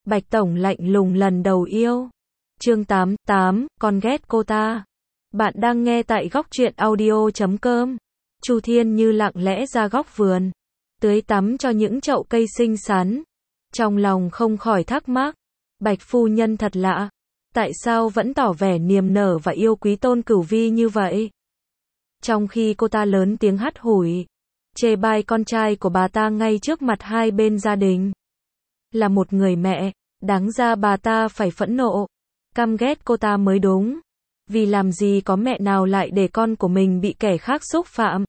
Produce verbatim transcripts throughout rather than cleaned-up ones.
Bạch Tổng lạnh lùng lần đầu yêu. Chương tám, tám, con ghét cô ta. Bạn đang nghe tại góc truyện audio chấm com. Chu Thiên Như lặng lẽ ra góc vườn, tưới tắm cho những chậu cây xinh xắn. Trong lòng không khỏi thắc mắc, Bạch phu nhân thật lạ, tại sao vẫn tỏ vẻ niềm nở và yêu quý Tôn Cửu Vi như vậy? Trong khi cô ta lớn tiếng hắt hủi, chê bai con trai của bà ta ngay trước mặt hai bên gia đình. Là một người mẹ, đáng ra bà ta phải phẫn nộ, căm ghét cô ta mới đúng. Vì làm gì có mẹ nào lại để con của mình bị kẻ khác xúc phạm.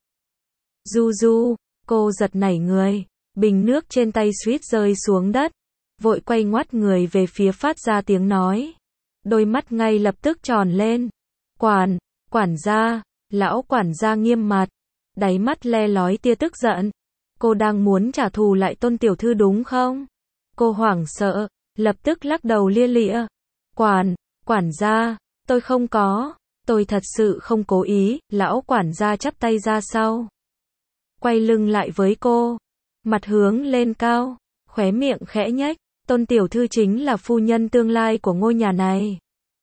Du Du, cô giật nảy người, bình nước trên tay suýt rơi xuống đất, vội quay ngoắt người về phía phát ra tiếng nói. Đôi mắt ngay lập tức tròn lên. Quản, quản gia, lão quản gia nghiêm mặt, đáy mắt le lói tia tức giận. Cô đang muốn trả thù lại Tôn tiểu thư đúng không? Cô hoảng sợ, lập tức lắc đầu lia lịa. Quản, quản gia, tôi không có, tôi thật sự không cố ý. Lão quản gia chắp tay ra sau, quay lưng lại với cô, mặt hướng lên cao, khóe miệng khẽ nhếch. Tôn tiểu thư chính là phu nhân tương lai của ngôi nhà này.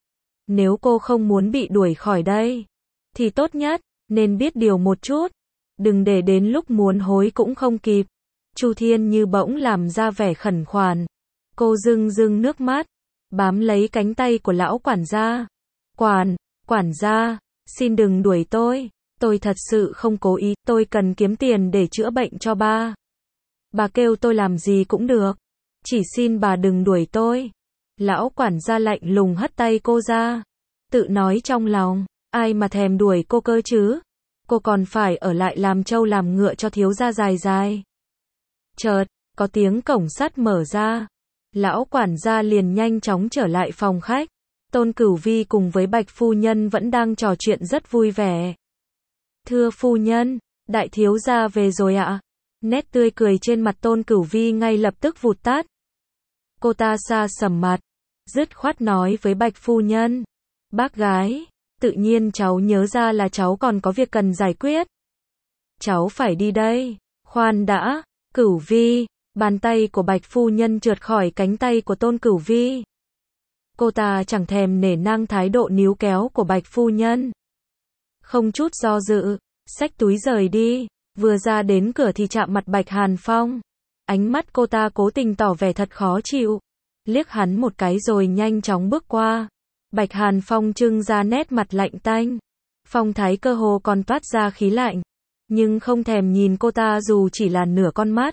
Nếu cô không muốn bị đuổi khỏi đây, thì tốt nhất nên biết điều một chút, đừng để đến lúc muốn hối cũng không kịp. Chu Thiên Như bỗng làm ra vẻ khẩn khoản, cô rưng rưng nước mắt, bám lấy cánh tay của lão quản gia. Quản, quản gia, xin đừng đuổi tôi, tôi thật sự không cố ý, tôi cần kiếm tiền để chữa bệnh cho ba. Bà kêu tôi làm gì cũng được, chỉ xin bà đừng đuổi tôi. Lão quản gia lạnh lùng hất tay cô ra, tự nói trong lòng, ai mà thèm đuổi cô cơ chứ, cô còn phải ở lại làm trâu làm ngựa cho thiếu gia dài dài. Chợt, có tiếng cổng sắt mở ra, lão quản gia liền nhanh chóng trở lại phòng khách. Tôn Cửu Vi cùng với Bạch phu nhân vẫn đang trò chuyện rất vui vẻ. Thưa phu nhân, đại thiếu gia về rồi ạ. Nét tươi cười trên mặt Tôn Cửu Vi ngay lập tức vụt tắt. Cô ta sa sầm mặt, dứt khoát nói với Bạch phu nhân. Bác gái, tự nhiên cháu nhớ ra là cháu còn có việc cần giải quyết. Cháu phải đi đây. Khoan đã, Cửu Vi. Bàn tay của Bạch phu nhân trượt khỏi cánh tay của Tôn Cửu Vi. Cô ta chẳng thèm nể nang thái độ níu kéo của Bạch phu nhân. Không chút do dự, xách túi rời đi. Vừa ra đến cửa thì chạm mặt Bạch Hàn Phong. Ánh mắt cô ta cố tình tỏ vẻ thật khó chịu, liếc hắn một cái rồi nhanh chóng bước qua. Bạch Hàn Phong trưng ra nét mặt lạnh tanh, phong thái cơ hồ còn toát ra khí lạnh, nhưng không thèm nhìn cô ta dù chỉ là nửa con mắt.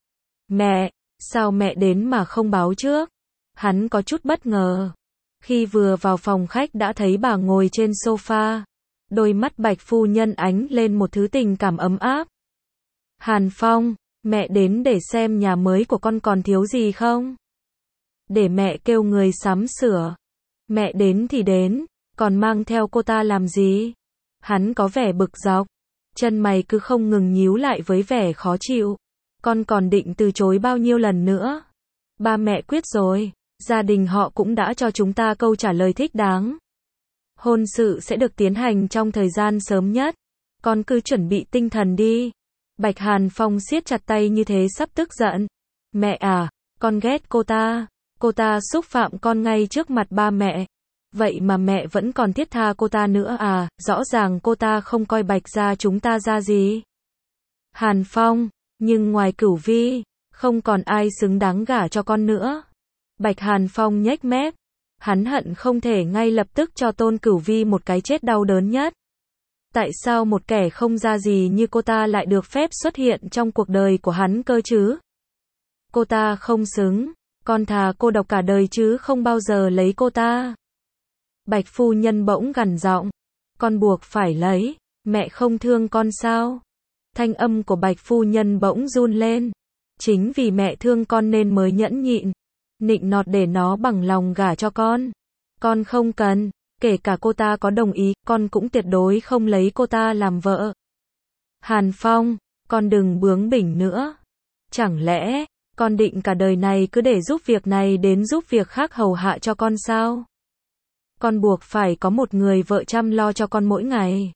Mẹ, sao mẹ đến mà không báo trước? Hắn có chút bất ngờ. Khi vừa vào phòng khách đã thấy bà ngồi trên sofa. Đôi mắt Bạch phu nhân ánh lên một thứ tình cảm ấm áp. Hàn Phong, mẹ đến để xem nhà mới của con còn thiếu gì không? Để mẹ kêu người sắm sửa. Mẹ đến thì đến, còn mang theo cô ta làm gì? Hắn có vẻ bực dọc, chân mày cứ không ngừng nhíu lại với vẻ khó chịu. Con còn định từ chối bao nhiêu lần nữa? Ba mẹ quyết rồi, gia đình họ cũng đã cho chúng ta câu trả lời thích đáng. Hôn sự sẽ được tiến hành trong thời gian sớm nhất. Con cứ chuẩn bị tinh thần đi. Bạch Hàn Phong siết chặt tay như thế sắp tức giận. Mẹ à, con ghét cô ta. Cô ta xúc phạm con ngay trước mặt ba mẹ. Vậy mà mẹ vẫn còn thiết tha cô ta nữa à, rõ ràng cô ta không coi Bạch gia chúng ta ra gì. Hàn Phong, nhưng ngoài Cửu Vi, không còn ai xứng đáng gả cho con nữa. Bạch Hàn Phong nhếch mép. Hắn hận không thể ngay lập tức cho Tôn Cửu Vi một cái chết đau đớn nhất. Tại sao một kẻ không ra gì như cô ta lại được phép xuất hiện trong cuộc đời của hắn cơ chứ? Cô ta không xứng, con thà cô độc cả đời chứ không bao giờ lấy cô ta. Bạch phu nhân bỗng gằn giọng, con buộc phải lấy, mẹ không thương con sao? Thanh âm của Bạch phu nhân bỗng run lên. Chính vì mẹ thương con nên mới nhẫn nhịn, nịnh nọt để nó bằng lòng gả cho con. Con không cần, kể cả cô ta có đồng ý, con cũng tuyệt đối không lấy cô ta làm vợ. Hàn Phong, con đừng bướng bỉnh nữa. Chẳng lẽ, con định cả đời này cứ để giúp việc này đến giúp việc khác hầu hạ cho con sao? Con buộc phải có một người vợ chăm lo cho con mỗi ngày.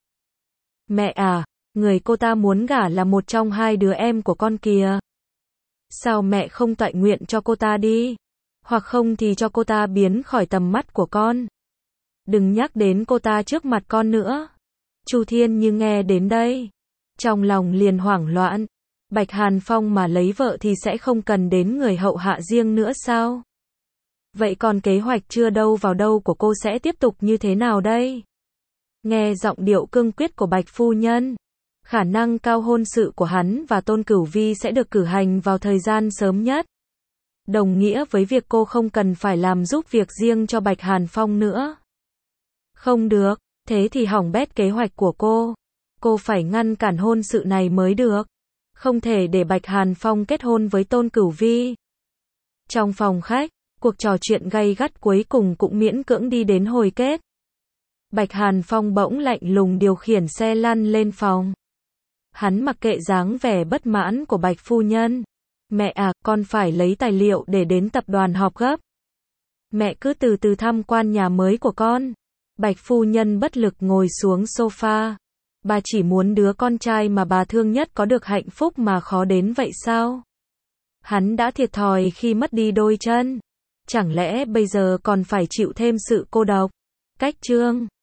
Mẹ à, người cô ta muốn gả là một trong hai đứa em của con kìa. Sao mẹ không toại nguyện cho cô ta đi? Hoặc không thì cho cô ta biến khỏi tầm mắt của con. Đừng nhắc đến cô ta trước mặt con nữa. Chu Thiên Như nghe đến đây, trong lòng liền hoảng loạn. Bạch Hàn Phong mà lấy vợ thì sẽ không cần đến người hậu hạ riêng nữa sao? Vậy còn kế hoạch chưa đâu vào đâu của cô sẽ tiếp tục như thế nào đây? Nghe giọng điệu cương quyết của Bạch phu nhân, khả năng cao hôn sự của hắn và Tôn Cửu Vi sẽ được cử hành vào thời gian sớm nhất. Đồng nghĩa với việc cô không cần phải làm giúp việc riêng cho Bạch Hàn Phong nữa. Không được, thế thì hỏng bét kế hoạch của cô. Cô phải ngăn cản hôn sự này mới được. Không thể để Bạch Hàn Phong kết hôn với Tôn Cửu Vi. Trong phòng khách, cuộc trò chuyện gay gắt cuối cùng cũng miễn cưỡng đi đến hồi kết. Bạch Hàn Phong bỗng lạnh lùng điều khiển xe lăn lên phòng. Hắn mặc kệ dáng vẻ bất mãn của Bạch phu nhân. Mẹ à, con phải lấy tài liệu để đến tập đoàn họp gấp. Mẹ cứ từ từ tham quan nhà mới của con. Bạch phu nhân bất lực ngồi xuống sofa. Bà chỉ muốn đứa con trai mà bà thương nhất có được hạnh phúc mà khó đến vậy sao? Hắn đã thiệt thòi khi mất đi đôi chân. Chẳng lẽ bây giờ còn phải chịu thêm sự cô độc? Cách chương